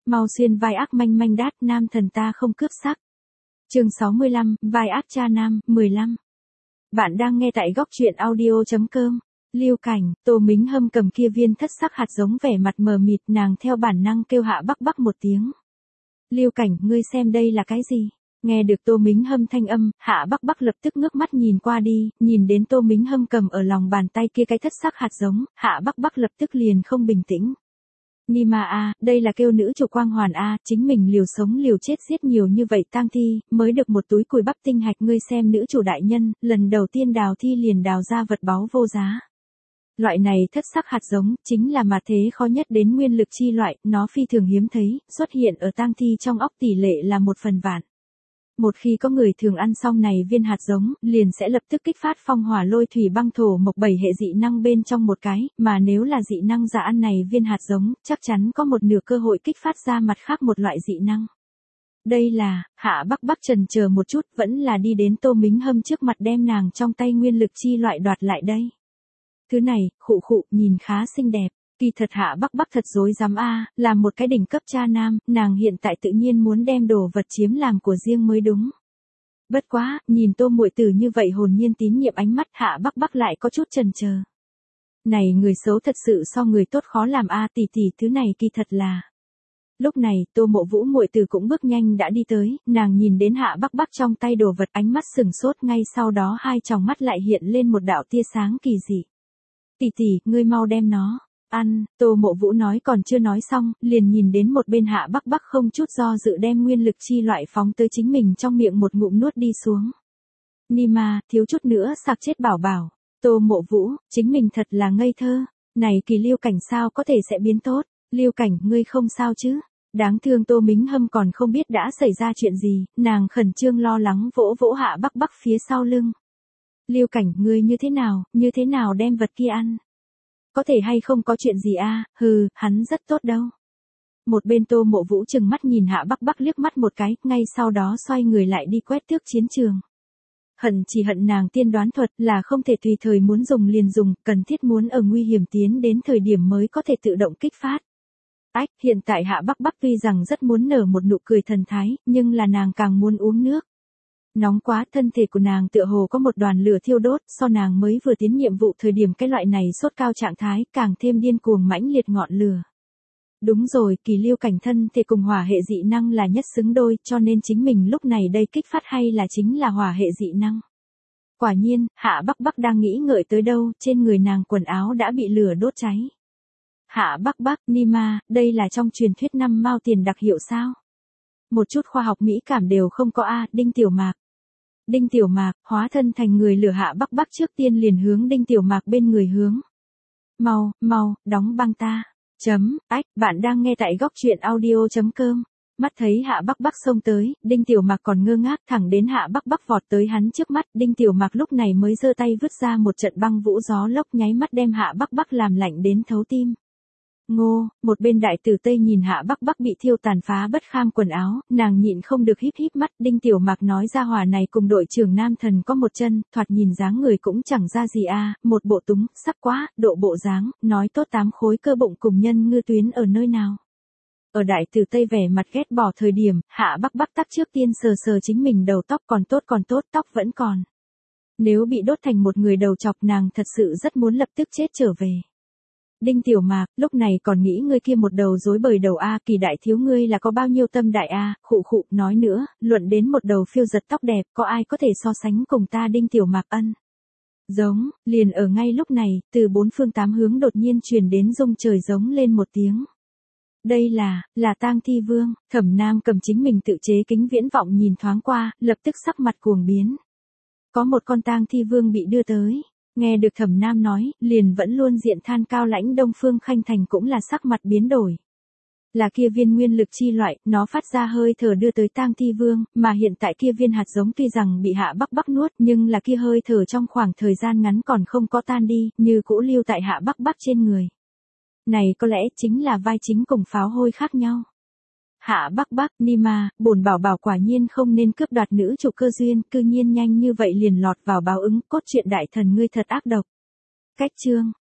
Mau xuyên vai ác manh manh đát, nam thần ta không cướp sắc. Chương 65, vai ác cha nam, 15. Bạn đang nghe tại góc truyện audio.com. Lưu Cảnh, Tô Mính Hâm cầm kia viên thất sắc hạt giống, vẻ mặt mờ mịt, nàng theo bản năng kêu Hạ Bắc Bắc một tiếng. Lưu Cảnh, ngươi xem đây là cái gì? Nghe được Tô Mính Hâm thanh âm, Hạ Bắc Bắc lập tức ngước mắt nhìn qua đi, nhìn đến Tô Mính Hâm cầm ở lòng bàn tay kia cái thất sắc hạt giống, Hạ Bắc Bắc lập tức liền không bình tĩnh. Nima a, đây là kêu nữ chủ quang hoàn a, chính mình liều sống liều chết giết nhiều như vậy tang thi, mới được một túi cùi bắp tinh hạch, ngươi xem nữ chủ đại nhân, lần đầu tiên đào thi liền đào ra vật báu vô giá. Loại này thất sắc hạt giống, chính là mà thế khó nhất đến nguyên lực chi loại, nó phi thường hiếm thấy, xuất hiện ở tang thi trong óc tỷ lệ là 1/1000. Một khi có người thường ăn xong này viên hạt giống, liền sẽ lập tức kích phát phong hỏa lôi thủy băng thổ mộc 7 hệ dị năng bên trong một cái, mà nếu là dị năng giả ăn này viên hạt giống, chắc chắn có một nửa cơ hội kích phát ra mặt khác một loại dị năng. Đây là, Hạ Bắc Bắc chần chờ một chút, vẫn là đi đến Tô Mính Hâm trước mặt đem nàng trong tay nguyên lực chi loại đoạt lại đây. Thứ này, khụ khụ, nhìn khá xinh đẹp. Kỳ thật Hạ Bắc Bắc thật dối dám a, làm một cái đỉnh cấp cha nam, nàng hiện tại tự nhiên muốn đem đồ vật chiếm làm của riêng mới đúng. Bất quá, nhìn Tô muội tử như vậy hồn nhiên tín nhiệm ánh mắt, Hạ Bắc Bắc lại có chút chần chờ. Này người xấu thật sự so người tốt khó làm a, tỷ tỷ, thứ này kỳ thật là. Lúc này, Tô Mộ Vũ muội tử cũng bước nhanh đã đi tới, nàng nhìn đến Hạ Bắc Bắc trong tay đồ vật, ánh mắt sừng sốt, ngay sau đó hai tròng mắt lại hiện lên một đạo tia sáng kỳ dị. Tỷ tỷ, ngươi mau đem nó ăn, Tô Mộ Vũ nói còn chưa nói xong, liền nhìn đến một bên Hạ Bắc Bắc không chút do dự đem nguyên lực chi loại phóng tới chính mình trong miệng một ngụm nuốt đi xuống. Nima, thiếu chút nữa sặc chết bảo bảo. Tô Mộ Vũ, chính mình thật là ngây thơ. Này kỳ Lưu Cảnh sao có thể sẽ biến tốt? Lưu Cảnh, ngươi không sao chứ? Đáng thương Tô Mính Hâm còn không biết đã xảy ra chuyện gì, nàng khẩn trương lo lắng vỗ vỗ Hạ Bắc Bắc phía sau lưng. Lưu Cảnh, ngươi như thế nào đem vật kia ăn? Có thể hay không có chuyện gì a? Hừ, hắn rất tốt đâu. Một bên Tô Mộ Vũ chừng mắt nhìn Hạ Bắc Bắc liếc mắt một cái, ngay sau đó xoay người lại đi quét tước chiến trường. Chỉ hận nàng tiên đoán thuật là không thể tùy thời muốn dùng liền dùng, cần thiết muốn ở nguy hiểm tiến đến thời điểm mới có thể tự động kích phát. Hiện tại Hạ Bắc Bắc tuy rằng rất muốn nở một nụ cười thần thái, nhưng là nàng càng muốn uống nước. Nóng quá, thân thể của nàng tựa hồ có một đoàn lửa thiêu đốt, so nàng mới vừa tiến nhiệm vụ thời điểm cái loại này sốt cao trạng thái, càng thêm điên cuồng mãnh liệt ngọn lửa. Đúng rồi, kỳ Lưu Cảnh thân thể cùng hỏa hệ dị năng là nhất xứng đôi, cho nên chính mình lúc này đây kích phát hay là chính là hỏa hệ dị năng. Quả nhiên, Hạ Bắc Bắc đang nghĩ ngợi tới đâu, trên người nàng quần áo đã bị lửa đốt cháy. Hạ Bắc Bắc, Nima, đây là trong truyền thuyết 5 mao tiền đặc hiệu sao? Một chút khoa học mỹ cảm đều không có a. Đinh Tiểu Mạc. Đinh Tiểu Mạc, hóa thân thành người lửa, Hạ Bắc Bắc trước tiên liền hướng Đinh Tiểu Mạc bên người hướng. Mau, đóng băng ta. Bạn đang nghe tại góc truyện audio.com. Mắt thấy Hạ Bắc Bắc xông tới, Đinh Tiểu Mạc còn ngơ ngác, thẳng đến Hạ Bắc Bắc vọt tới hắn trước mắt, Đinh Tiểu Mạc lúc này mới giơ tay vứt ra một trận băng vũ gió lốc, nháy mắt đem Hạ Bắc Bắc làm lạnh đến thấu tim. Ngô, một bên đại tử Tây nhìn Hạ Bắc Bắc bị thiêu tàn phá bất kham quần áo, nàng nhịn không được híp mắt. Đinh Tiểu Mạc nói ra hỏa này cùng đội trưởng nam thần có một chân, thoạt nhìn dáng người cũng chẳng ra gì a, một bộ túng, sắc quá, độ bộ dáng, nói tốt 8 khối cơ bụng cùng nhân ngư tuyến ở nơi nào. Ở đại tử Tây vẻ mặt ghét bỏ thời điểm, Hạ Bắc Bắc tắc trước tiên sờ chính mình đầu tóc, còn tốt, tóc vẫn còn. Nếu bị đốt thành một người đầu chọc, nàng thật sự rất muốn lập tức chết trở về. Đinh Tiểu Mạc, lúc này còn nghĩ ngươi kia một đầu rối bời đầu a, kỳ đại thiếu ngươi là có bao nhiêu tâm đại a, khụ, nói nữa, luận đến một đầu phiêu giật tóc đẹp, có ai có thể so sánh cùng ta Đinh Tiểu Mạc ân. Giống, liền ở ngay lúc này, từ 4 phương 8 hướng đột nhiên truyền đến rung trời giống lên một tiếng. Đây là tang thi vương. Thẩm Nam cầm chính mình tự chế kính viễn vọng nhìn thoáng qua, lập tức sắc mặt cuồng biến. Có một con tang thi vương bị đưa tới. Nghe được Thẩm Nam nói, liền vẫn luôn diện than cao lãnh Đông Phương Khanh Thành cũng là sắc mặt biến đổi. Là kia viên nguyên lực chi loại, nó phát ra hơi thở đưa tới tang thi vương, mà hiện tại kia viên hạt giống tuy rằng bị Hạ Bắc Bắc nuốt, nhưng là kia hơi thở trong khoảng thời gian ngắn còn không có tan đi, như cũ lưu tại Hạ Bắc Bắc trên người. Này có lẽ chính là vai chính cùng pháo hôi khác nhau. Hạ Bắc Bắc, Nima, bổn bảo bảo quả nhiên không nên cướp đoạt nữ chủ cơ duyên, cư nhiên nhanh như vậy liền lọt vào báo ứng, cốt truyện đại thần ngươi thật ác độc. Cách chương.